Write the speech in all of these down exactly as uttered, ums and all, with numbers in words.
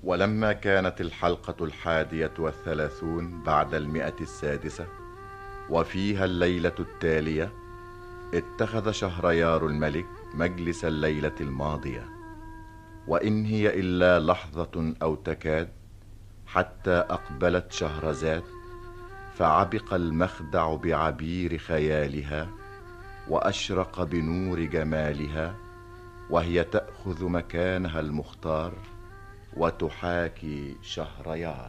ولما كانت الحلقة الحادية والثلاثون بعد المئة السادسة وفيها الليلة التالية، اتخذ شهريار الملك مجلس الليلة الماضية، وإن هي إلا لحظة أو تكاد حتى أقبلت شهرزاد، فعبق المخدع بعبير خيالها وأشرق بنور جمالها، وهي تأخذ مكانها المختار وتحاكي شهريار.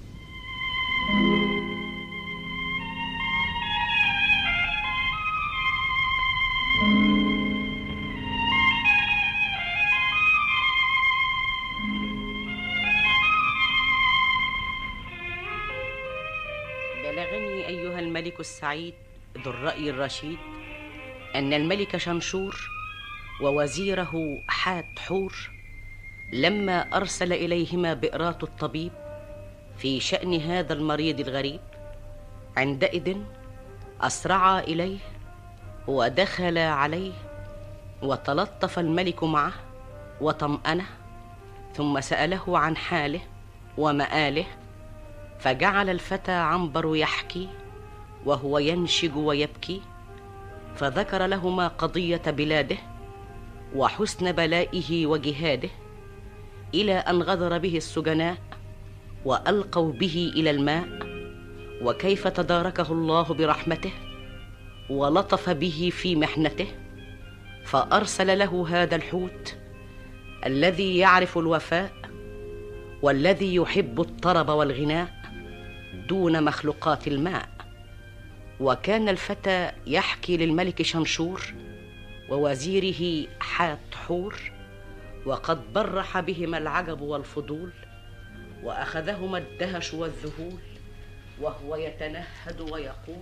بلغني أيها الملك السعيد ذو الرأي الرشيد أن الملك شنشور ووزيره حتحور لما أرسل إليهما بئرات الطبيب في شأن هذا المريض الغريب، عندئذ أسرعا إليه ودخلا عليه، وتلطف الملك معه وطمأنه، ثم سأله عن حاله ومآله، فجعل الفتى عنبر يحكي وهو ينشج ويبكي، فذكر لهما قضية بلاده وحسن بلائه وجهاده، إلى أن غدر به السجناء وألقوا به إلى الماء، وكيف تداركه الله برحمته ولطف به في محنته، فأرسل له هذا الحوت الذي يعرف الوفاء والذي يحب الطرب والغناء دون مخلوقات الماء. وكان الفتى يحكي للملك شنشور ووزيره حتحور، وقد برح بهما العجب والفضول، وأخذهما الدهش والذهول، وهو يتنهد ويقول: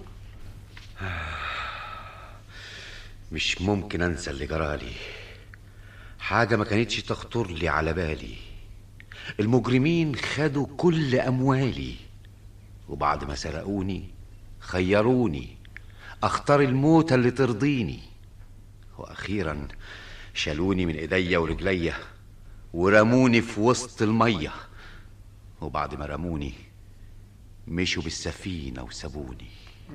مش ممكن أنسى اللي جرالي، حاجة ما كانتش تخطر لي على بالي. المجرمين خدوا كل أموالي، وبعد ما سرقوني خيروني أختار الموت اللي ترضيني، وأخيرا شالوني من إيديا ورجليا ورموني في وسط المية، وبعد ما رموني مشوا بالسفينة وسابوني.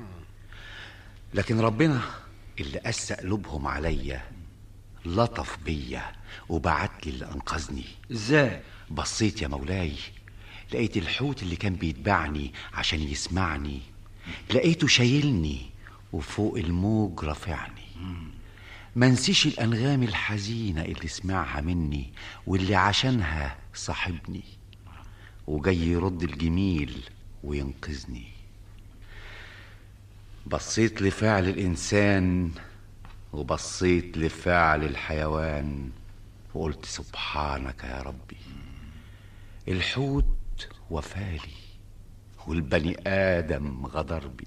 لكن ربنا اللي قسى قلوبهم عليا لطف بيا وبعت لي اللي أنقذني. إزاي؟ بصيت يا مولاي، لقيت الحوت اللي كان بيتبعني عشان يسمعني، لقيته شايلني وفوق الموج رافعني. منسيش الأنغام الحزينة اللي سمعها مني واللي عشانها صاحبني، وجاي يرد الجميل وينقذني. بصيت لفعل الإنسان وبصيت لفعل الحيوان، وقلت سبحانك يا ربي، الحوت وفالي والبني آدم غدر بي.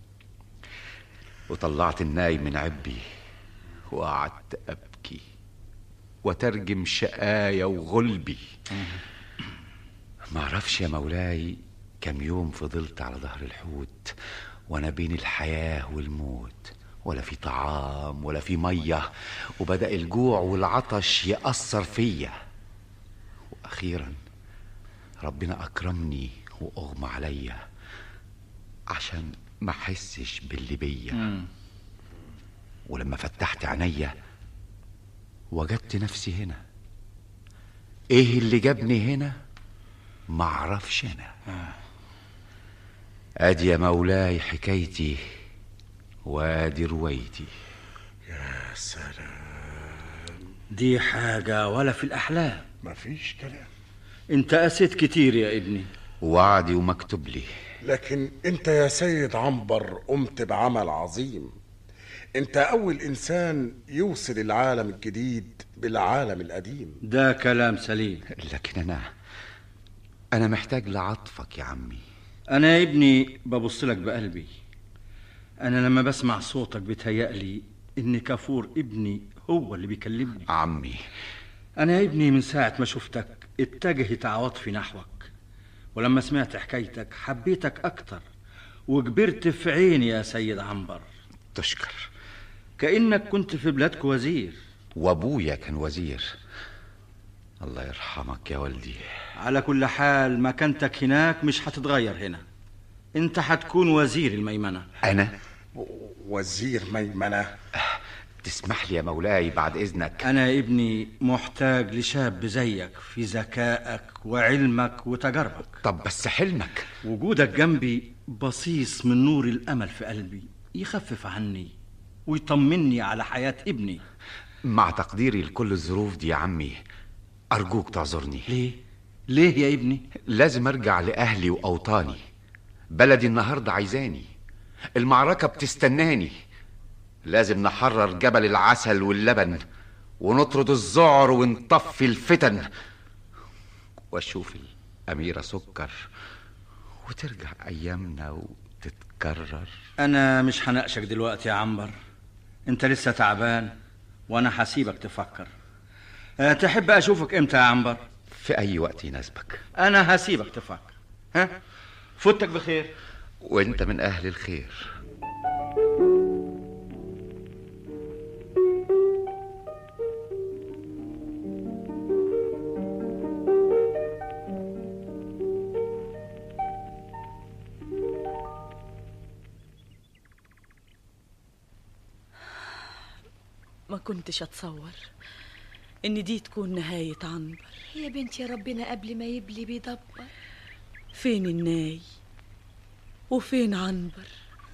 وطلعت الناي من عبي وقعدت أبكي وترجم شقايا وغلبي. معرفش يا مولاي كم يوم فضلت على ظهر الحوت وانا بين الحياة والموت، ولا في طعام ولا في مية، وبدأ الجوع والعطش يأثر فيا. وأخيرا ربنا أكرمني وأغمى عليا عشان ما أحسش باللي بيا. ولما فتحت عينيا وجدت نفسي هنا. ايه اللي جابني هنا معرفش انا. ادي يا مولاي حكايتي وادي روايتي. يا سلام، دي حاجة ولا في الأحلام. مفيش كلام. انت قسيت كتير يا ابني. وعدي ومكتوب لي. لكن انت يا سيد عنبر قمت بعمل عظيم. انت اول انسان يوصل العالم الجديد بالعالم القديم. ده كلام سليم. لكن انا انا محتاج لعطفك يا عمي. انا يا ابني ببصلك بقلبي. انا لما بسمع صوتك بتهيألي ان كافور ابني هو اللي بيكلمني. عمي انا يا ابني من ساعة ما شفتك اتجهت عواطفي نحوك، ولما سمعت حكايتك حبيتك اكتر وكبرت في عيني يا سيد عنبر. تشكر. كأنك كنت في بلادك وزير. وابويا كان وزير. الله يرحمك يا والدي. على كل حال مكانتك هناك مش هتتغير هنا، انت هتكون وزير الميمنة. أنا؟ وزير ميمنة؟ تسمح لي يا مولاي بعد إذنك. أنا يا ابني محتاج لشاب زيك في ذكائك وعلمك وتجاربك. طب بس حلمك؟ وجودك جنبي بصيص من نور الأمل في قلبي، يخفف عني ويطمني على حياة ابني. مع تقديري لكل الظروف دي يا عمي، أرجوك تعذرني. ليه؟ ليه يا ابني؟ لازم أرجع لأهلي وأوطاني. بلدي النهاردة عايزاني، المعركة بتستناني. لازم نحرر جبل العسل واللبن، ونطرد الذعر ونطفي الفتن، واشوف الأميرة سكر وترجع أيامنا وتتكرر. أنا مش هناقشك دلوقتي يا عنبر، أنت لسه تعبان وأنا هسيبك تفكر. أه تحب أشوفك إمتى يا عنبر؟ في أي وقت يناسبك. أنا هسيبك تفكر. ها؟ فوتك بخير. وأنت من أهل الخير. ما كنتش أتصور إن دي تكون نهاية عنبر. يا بنتي ربنا قبل ما يبلي بيدبر. فين الناي وفين عنبر؟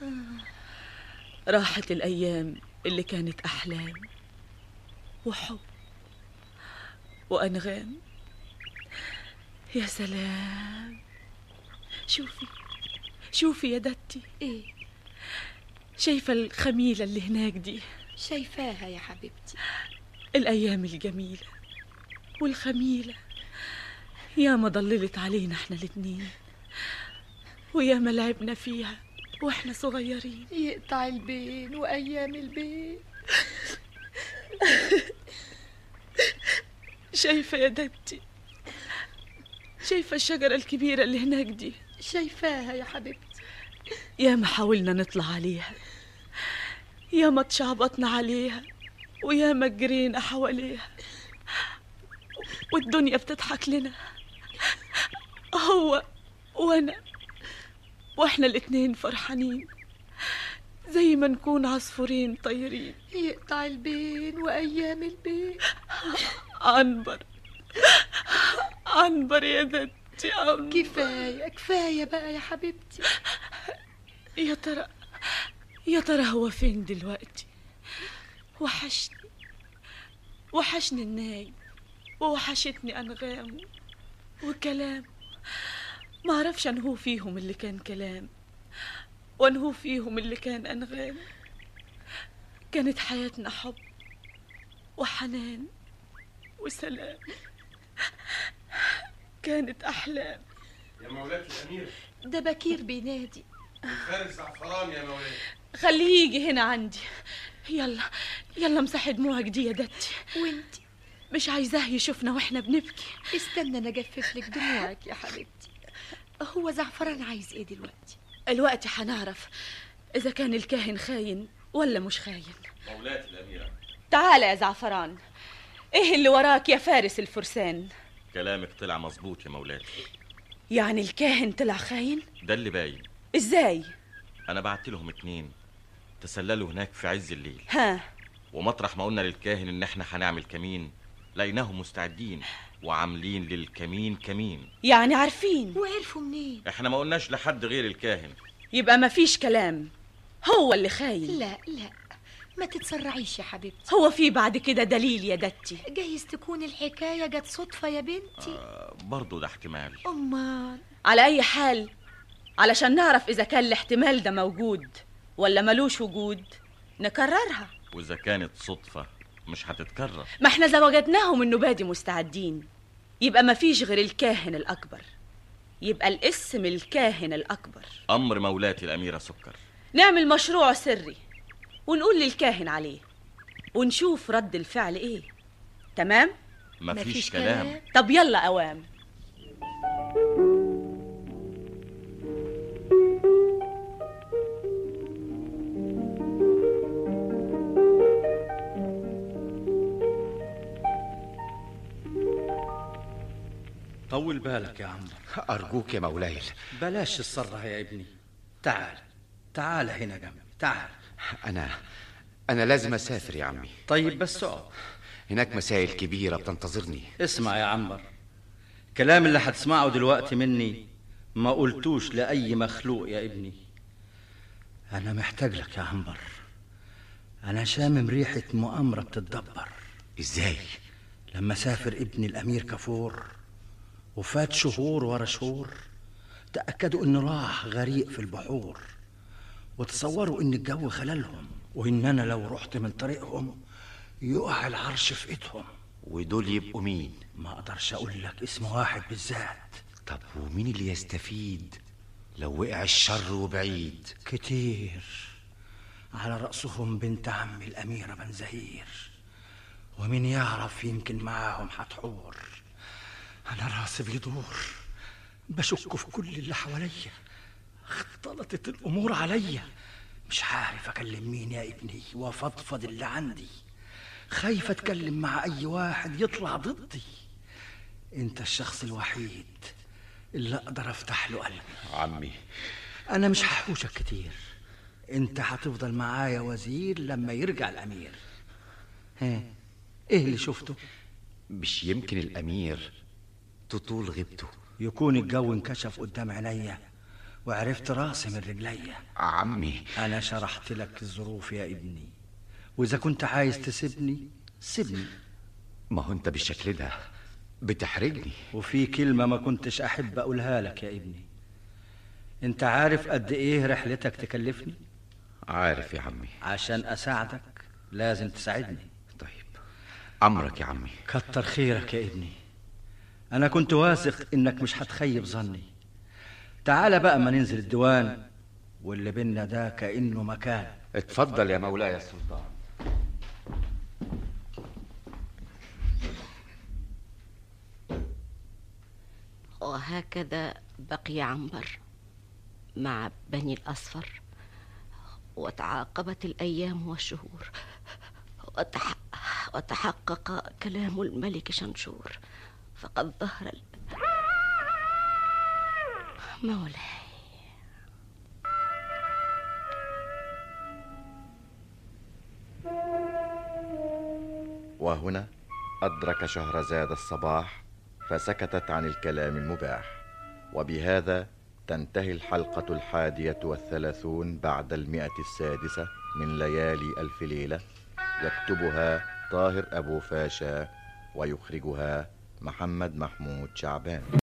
راحت الأيام اللي كانت أحلام وحب وأنغام. يا سلام، شوفي شوفي يا دتي. ايه؟ شايفة الخميلة اللي هناك دي؟ شايفاها يا حبيبتي. الأيام الجميلة والخميلة يا ما ضللت علينا احنا الاتنين، ويا ما لعبنا فيها واحنا صغيرين. يقطع البين وأيام البين. شايفة يا دتي؟ شايفة الشجرة الكبيرة اللي هناك دي؟ شايفاها يا حبيبتي. يا ما حاولنا نطلع عليها، يا ما تشعبطنا عليها، ويا ما جرينا حواليها، والدنيا بتضحك لنا، هو وانا واحنا الاتنين فرحانين زي ما نكون عصفورين طايرين. يقطع البين وأيام البين. عنبر عنبر يا دتي عنبر. كفاية كفاية بقى يا حبيبتي. يا ترى يا ترى هو فين دلوقتي؟ وحشني وحشني الناي، ووحشتني أنغام وكلام. ما عرفش أنهو فيهم اللي كان كلام وأنهو فيهم اللي كان أنغام. كانت حياتنا حب وحنان وسلام، كانت أحلام. يا مولاة الأمير، ده بكير بينادي. فارس زعفران يا مولاي. خليه يجي هنا عندي. يلا يلا امسحي دموعك دي يا دتي. وانتي؟ مش عايزاه يشوفنا واحنا بنبكي. استنى انا اجفف لك دموعك يا حبيبتي. هو زعفران عايز ايه دلوقتي؟ الوقت هنعرف اذا كان الكاهن خاين ولا مش خاين. مولاة الأميرة، تعال يا زعفران، ايه اللي وراك يا فارس الفرسان؟ كلامك طلع مظبوط يا مولاتي. يعني الكاهن طلع خاين؟ ده اللي باين. ازاي؟ انا بعت لهم اتنين تسللوا هناك في عز الليل، ها، ومطرح ما قلنا للكاهن ان احنا هنعمل كمين لقيناهم مستعدين وعاملين للكمين كمين. يعني عارفين؟ وعرفوا منين؟ احنا ما قلناش لحد غير الكاهن. يبقى ما فيش كلام، هو اللي خاين. لا لا ما تتسرعيش يا حبيبتي. هو في بعد كده دليل يا دتي؟ جايز تكون الحكاية جت صدفة يا بنتي. آه برضو ده احتمال. أمال على أي حال، علشان نعرف إذا كان الاحتمال ده موجود ولا ملوش وجود نكررها. واذا كانت صدفة مش هتتكرر. ما احنا زوجتناهم النوبة دي مستعدين، يبقى ما فيش غير الكاهن الأكبر، يبقى الاسم الكاهن الأكبر. امر مولاتي الأميرة سكر. نعمل مشروع سري ونقول للكاهن عليه ونشوف رد الفعل ايه. تمام؟ مفيش كلام. طب يلا أوام. طول بالك يا عنبر. أرجوك يا مولاي. بلاش الصرة يا ابني. تعال تعال هنا جنبي، تعال. أنا أنا لازم أسافر يا عمي. طيب بس اقعد. هناك مسائل كبيرة بتنتظرني. اسمع يا عنبر، الكلام اللي هتسمعه دلوقتي مني ما قلتوش لأي مخلوق يا ابني. أنا محتاج لك يا عنبر. أنا شامم ريحة مؤامرة بتتدبر. إزاي؟ لما سافر ابني الأمير كفور وفات شهور ورا شهور، تأكدوا إنه راح غريق في البحور، وتصوروا إن الجو خلالهم، وإن أنا لو رحت من طريقهم يقع العرش في إيدهم. ودول يبقوا مين؟ ما أقدرش أقول لك اسم واحد بالذات. طب ومين اللي يستفيد لو وقع الشر وبعيد؟ كتير، على رأسهم بنت عمي الأميرة بنزهير، ومين يعرف يمكن معاهم حتحور. أنا راسي بيدور، بشك في كل اللي حواليا، اختلطت الأمور عليا، مش عارف أكلم مين يا ابني وفضفض اللي عندي، خايف أتكلم مع أي واحد يطلع ضدي. أنت الشخص الوحيد اللي أقدر أفتح له قلبي. عمي أنا مش هحوشك كتير، أنت هتفضل معايا وزير لما يرجع الأمير. ها، إيه اللي شفته؟ مش يمكن الأمير تطول غيبته؟ يكون الجو انكشف قدام عينيا وعرفت راسي من رجليا. عمي أنا شرحت لك الظروف يا ابني، وإذا كنت عايز تسيبني سيبني. ما هو أنت بالشكل ده بتحرجني. وفي كلمة ما كنتش أحب أقولها لك يا ابني. أنت عارف قد إيه رحلتك تكلفني؟ عارف يا عمي. عشان أساعدك لازم تساعدني. طيب أمرك يا عمي. كتر خيرك يا ابني، أنا كنت واثق إنك مش هتخيب ظني. تعال بقى ما ننزل الديوان، واللي بينا ده كأنه مكان. اتفضل يا مولاي السلطان. وهكذا بقي عنبر مع بني الأصفر، وتعاقبت الأيام والشهور، وتح... وتحقق كلام الملك شنشور، فقد ظهر ال... مولاي. وهنا أدرك شهرزاد الصباح فسكتت عن الكلام المباح. وبهذا تنتهي الحلقة الحادية والثلاثون بعد المئة السادسة من ليالي ألف ليلة. يكتبها طاهر أبو فاشا ويخرجها محمد محمود شعبان.